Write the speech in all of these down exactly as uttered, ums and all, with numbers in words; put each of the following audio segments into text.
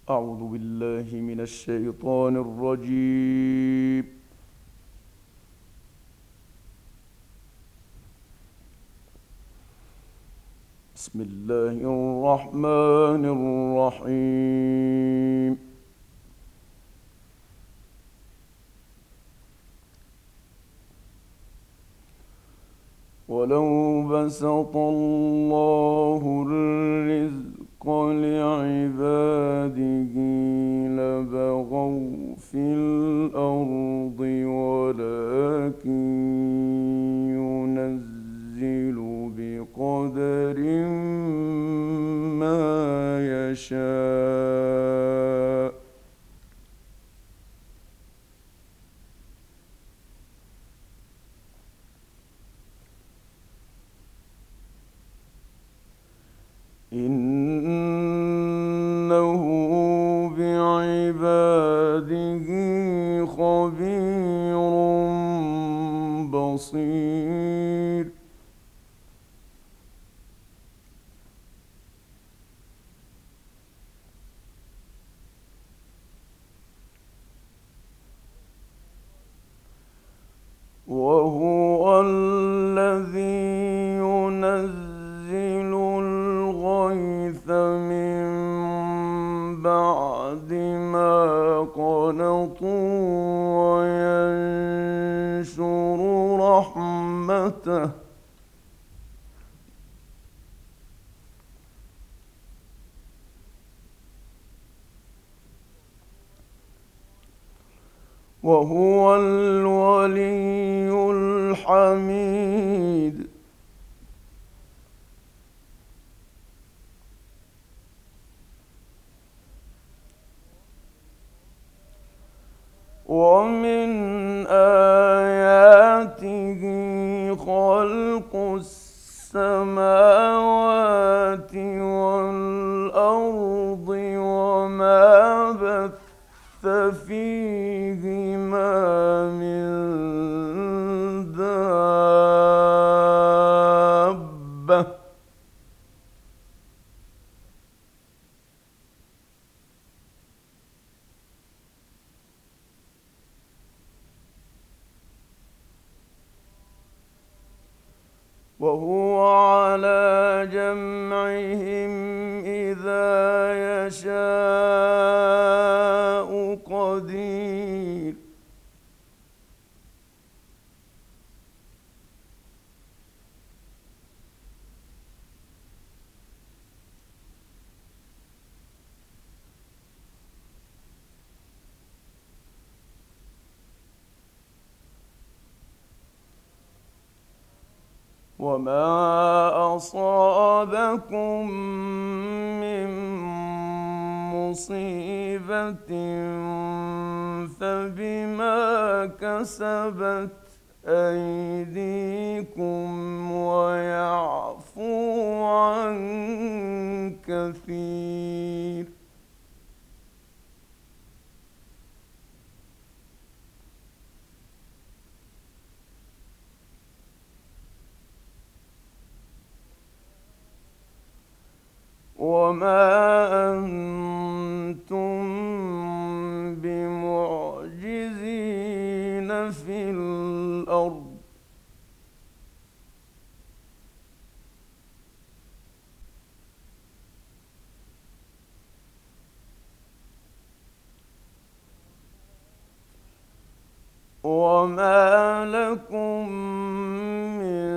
أعوذ بالله من الشيطان الرجيم. بسم الله الرحمن الرحيم. ولو بسط الله الرزق لعباده لبغوا في الأرض ولكن ينزل بقدر ما يشاء. إنه بعباده خبير بصير. وهو الذي ينزل الغيث من بعد ما قنطوا وينشر رحمته. وهو الولي الحميد. ومن آياته خلق السماوات والأرض وما بث فيهما من دابة. وهو على جمعهم إذا يشاء قدير. وما أصابكم من مصيبة فبما كسبت أيديكم ويعفو عن كثير. وما أنتم بمعجزين في الأرض. وما لكم من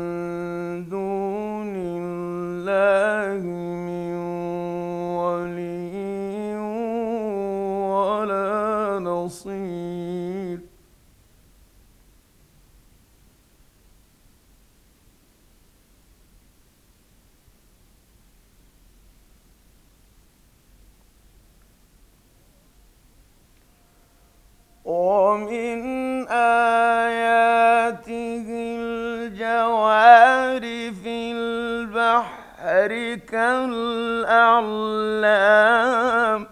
دون الله من ولي ولا نصير. ومن آياته الجوار في البحر كالأعلام.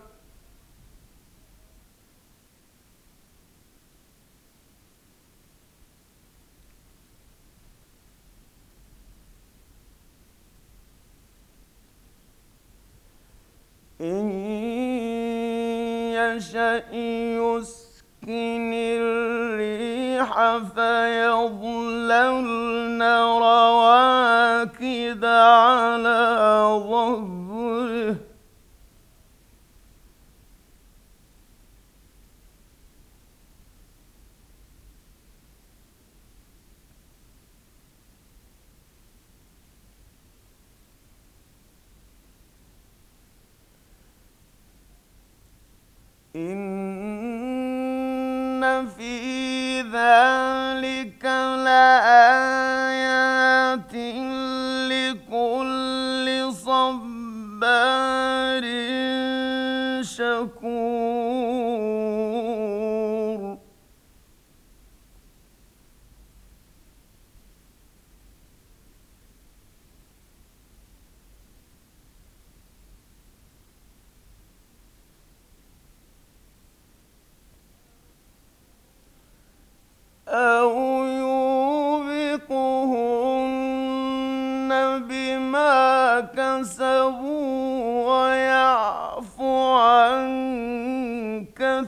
إن يشأ يسكن الريح فيظللن رواكد على ظهره إن في ذلك لآيات لكل صبار شكور أو يوبقهن بما كسبوا ويعفو عن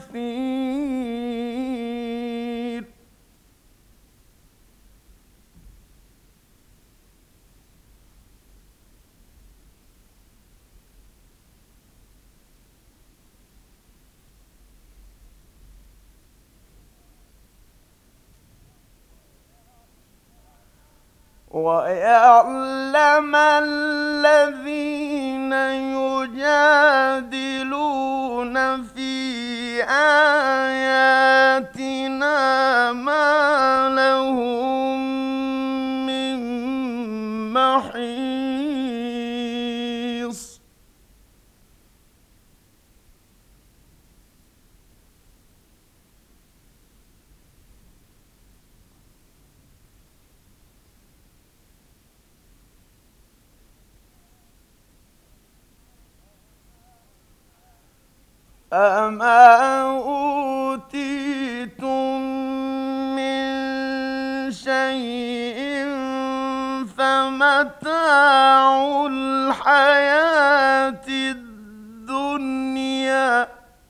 كثير ويعلم الذين يجادلون في آياتنا ما لهم من محيص أما أوتيتم من شيء فمتاع الحياة الدنيا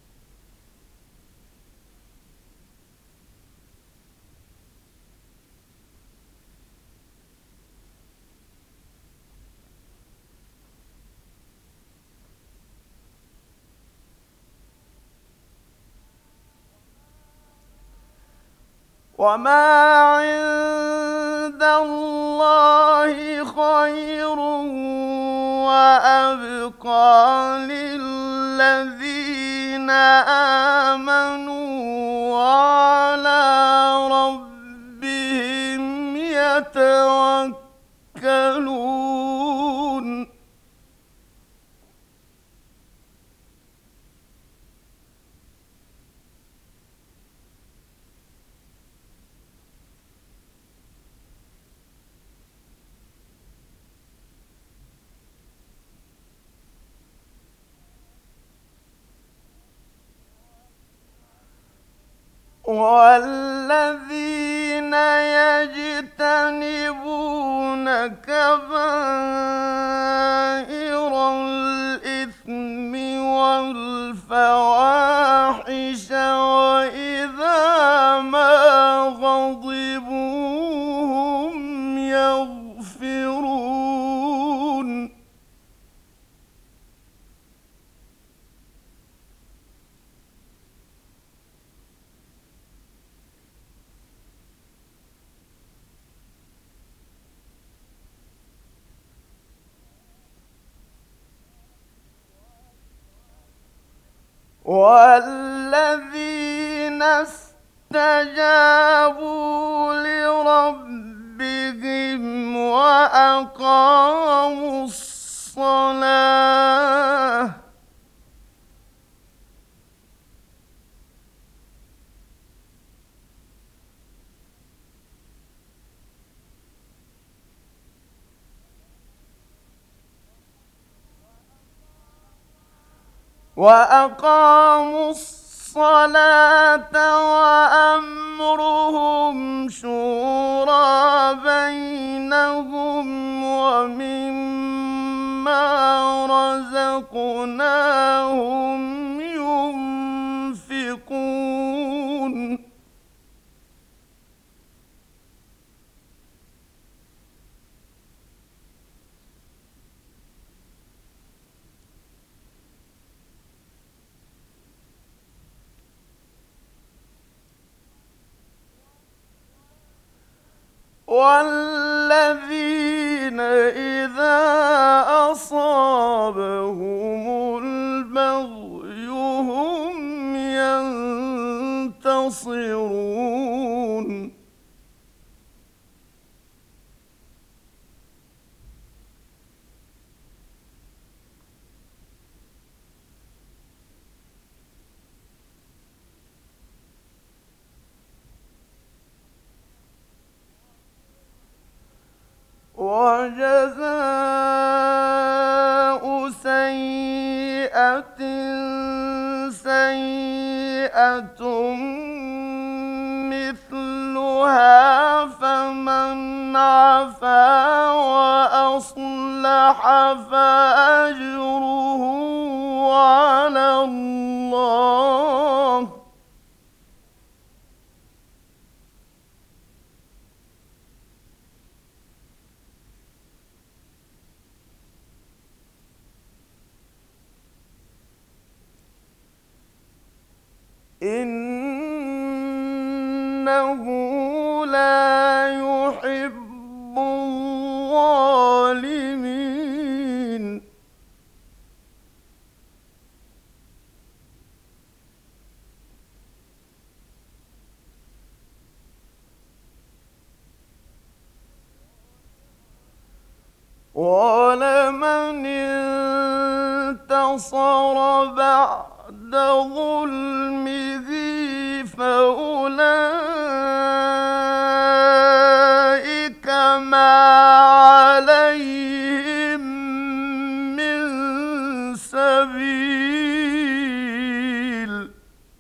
وما عند الله خير وأبقى للذين آمنوا وعلى ربهم يتوكلون والذين يجتنبون كبائر الإثم والفواحش وإذا ما غضبوا هم يغفرون والذين استجابوا لربهم وأقاموا الصلاة وأقاموا الصلاة وأمرهم شورى بينهم ومما رزقناهم ينفقون والذين إذا أصابهم البغي هم ينتصرون وجزاء سيئة سيئة مثلها فمن عفا وأصلح فأجره على الله إنه لا يحب الظالمين ولمن انتصر بعد ظلمه فأولئك ما عليهم من سبيل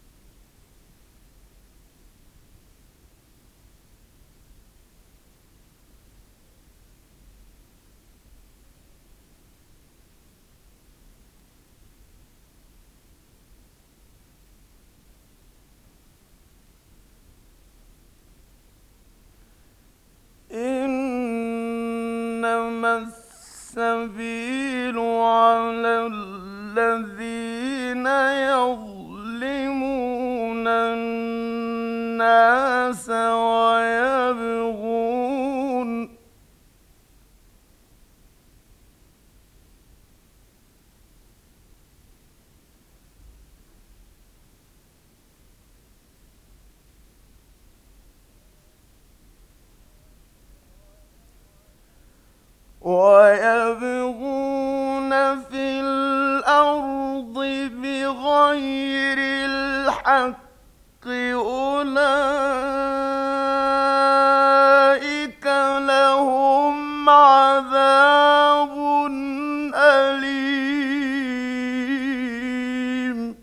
إنما السبيل على الذين يظلمون الناس ويبغون ويبغون في الأرض بغير الحق أولئك لهم عذاب أليم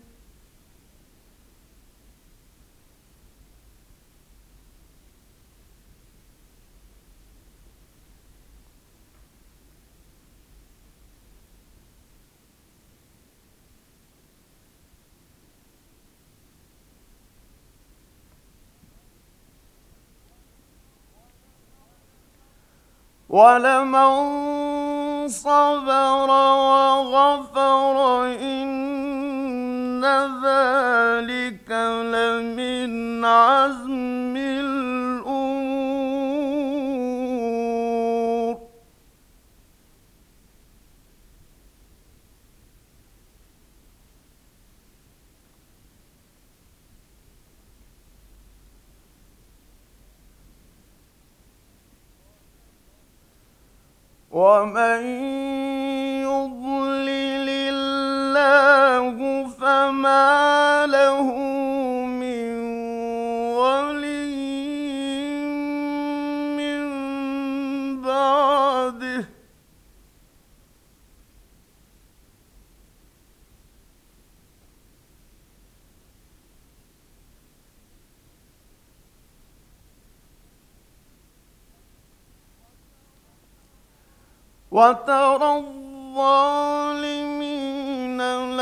ولمن صبر وغفر إن ذلك لمن عزم الأمور ومن يضلل الله فما له من ولي من بعده وترى الظالمين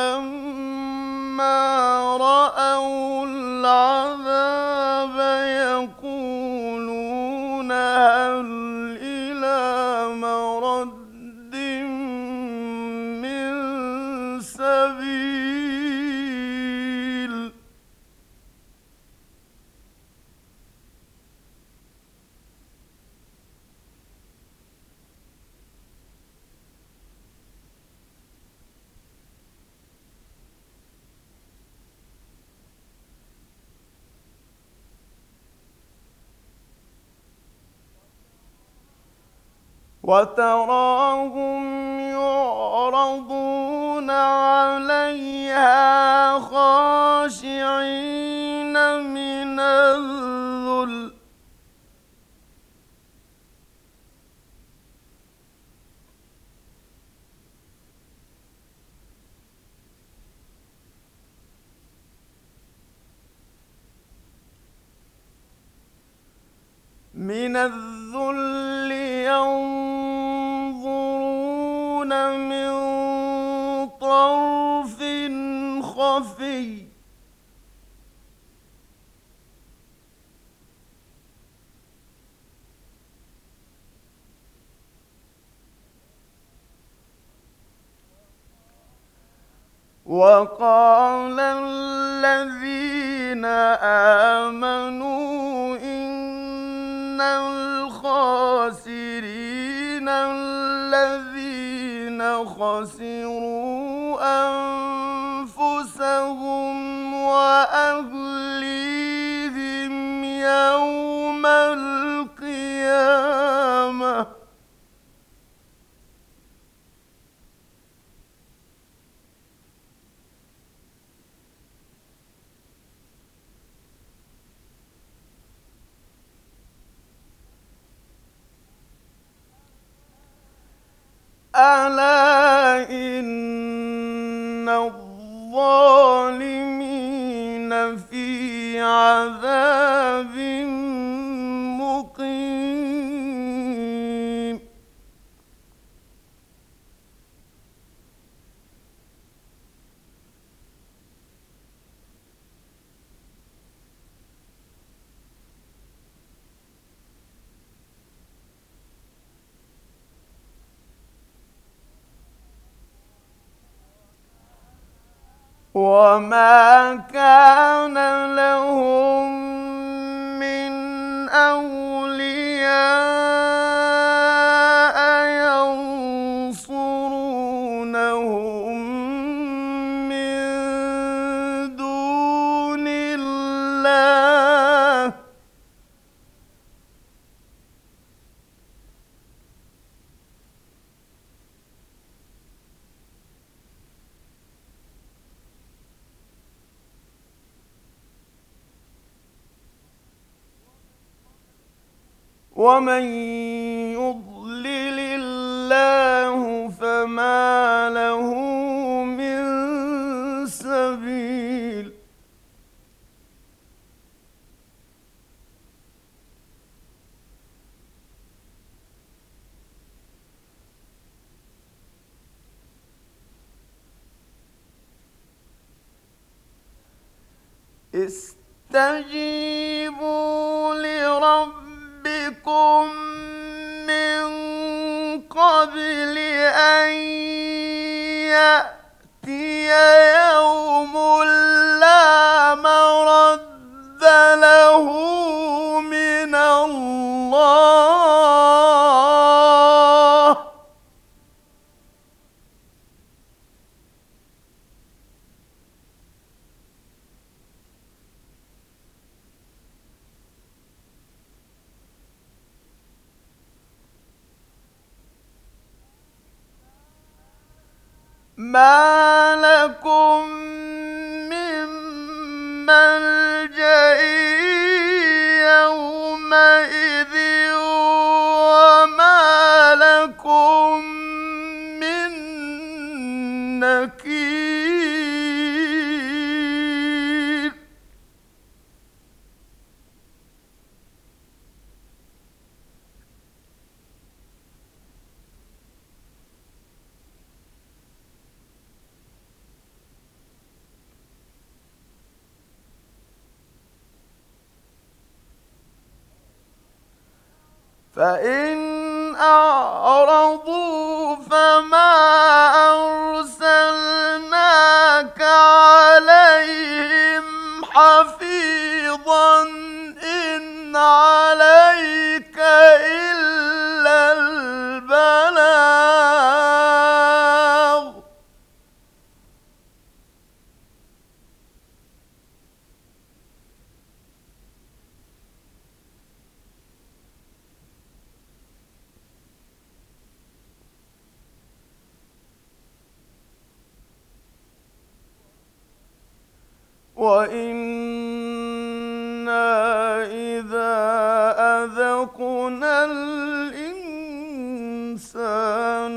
لما رأوا العذاب يقولون هل إلى مرد من سبيل وتراهم يعرضون عليها خاشعين من الذل من الذل ينظرون من طرف خفي وقال الذين آمنوا إن الخاسرين الذين خسروا أنفسهم وأهليهم يوم القيامة ألا إن الظالمين في عذاب مقيم وما كان لهم من أولياء ينصرونهم من دون الله ومن يضلل الله فما له من سبيل استجيبوا لربكم من قبل أن يأتي يوم لا مرد له من الله ما لكم من ملجأ يومئذ وما لكم من نكير فإن أعرضوا فما أرسلناك عليهم حفيظا إن عليك إلا البلاغ وَإِنَّا إِذَا أَذَقْنَا الْإِنسَانَ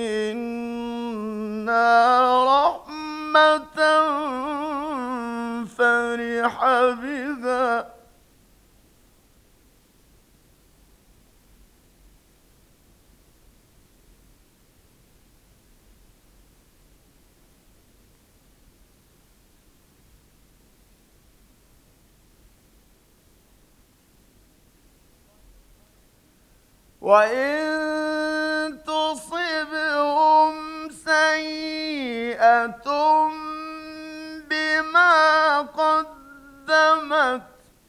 مِنَّا رَحْمَةً فَرِحَ بِهَا وَإِن تُصِبْهُمْ سَيِّئَةٌ بِمَا قَدَّمَتْ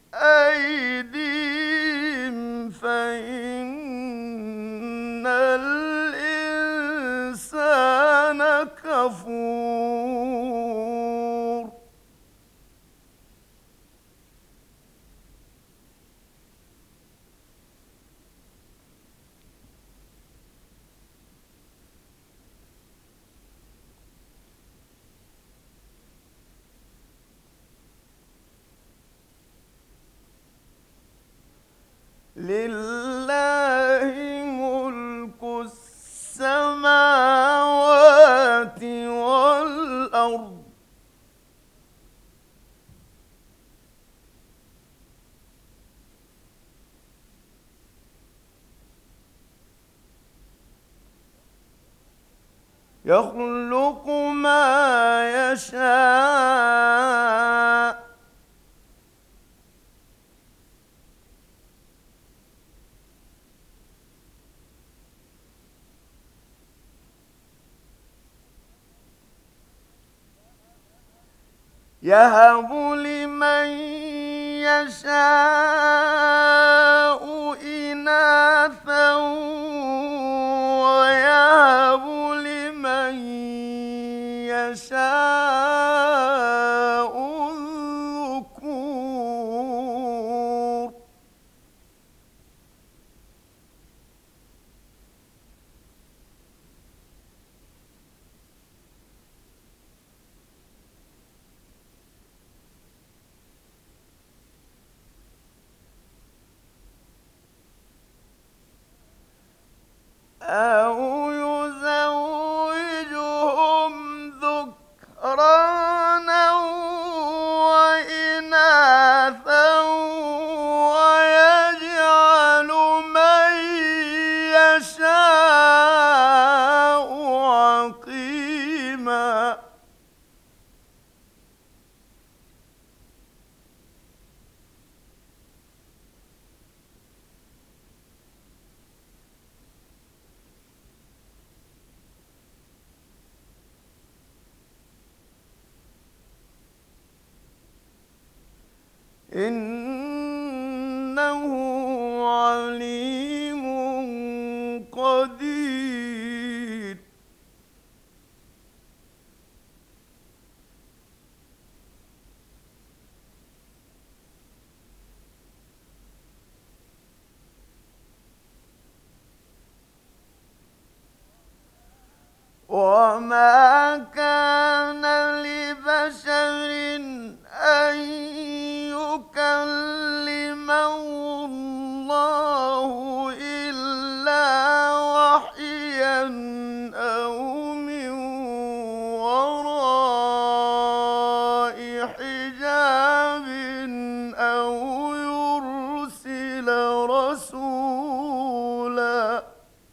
أَيْدِيهِمْ فَإِنَّ الْإِنسَانَ كَفُورٌ لِلَّهِ مُلْكُ السَّمَاوَاتِ وَالْأَرْضِ يَخْلُقُ مَا يَشَاءُ يَهَبُ لِمَن يَشَاءُ إِنَاثًا وَيَهَبُ لِمَن يَشَاءُ الذُّكُورَ أَوْ يُزَوِّجُهُمْ ذُكْرَانًا وَإِنَاثًا وَيَجْعَلُ مَن يَشَاءُ عَقِيمًا إِنَّهُ عَلِيمٌ قَدِيرٌ وَمَا كَانَ لِبَشَرٍ أَن يُكَلِّمَهُ اللَّهُ إِلَّا وَحْيًا أَوْ مِن وَرَاءِ حِجَابٍ أَوْ يُرْسِلَ رَسُولًا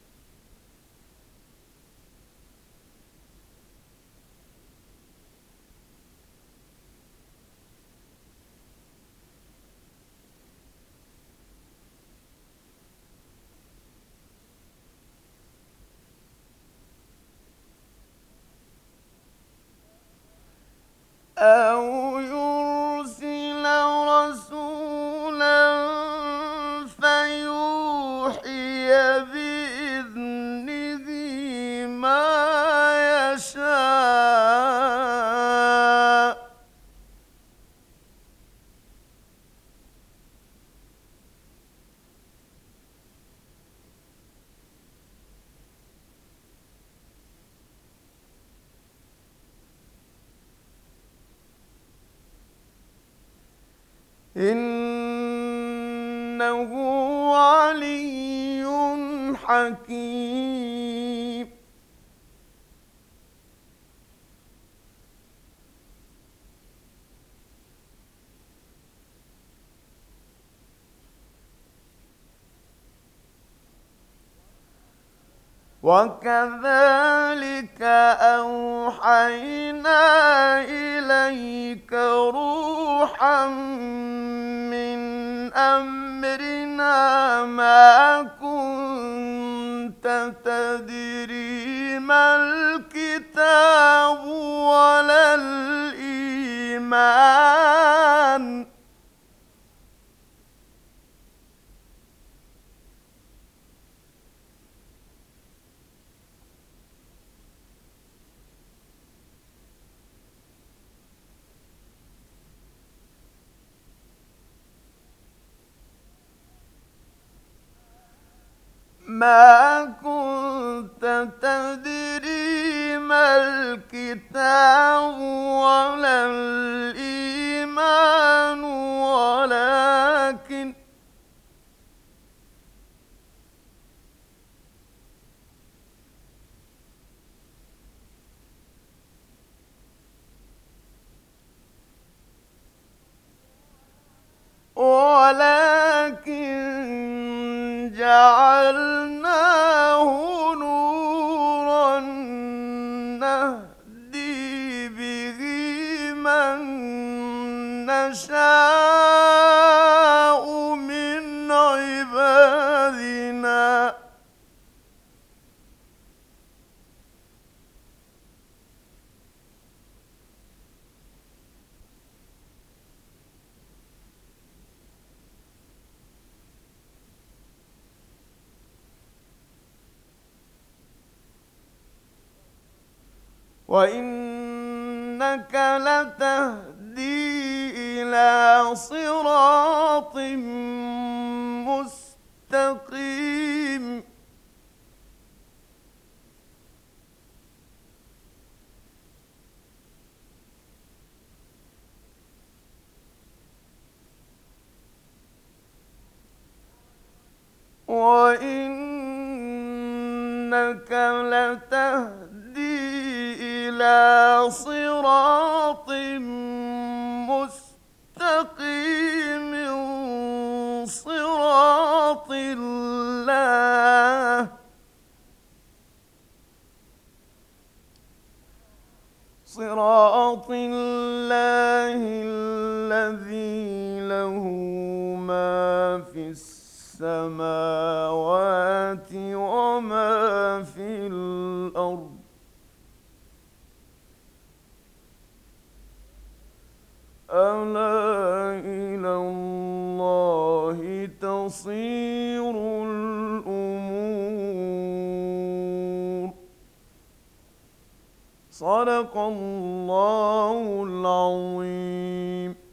أَوْ يُرْسِلَ رَسُولًا فَيُوحِيَ بِإِذْنِهِ مَا يَشَاءُ إنه علي حكيم. وكذلك أوحينا إليك روحا من أمرنا ما كنت تدري ما الكتاب ولا الإيمان ما كنت تدري ما الكتاب ولا الإيمان ولكن ولكن جعلناه نورا نهدي به من نشاء من عبادنا وإنك لتهدي إلى صراط مستقيم. وإنك لتهدي إلى صراط مستقيم صراط الله صراط الله الذي له ما في السماوات وما في الأرض ألا إلى الله تصير الأمور. صدق الله العظيم.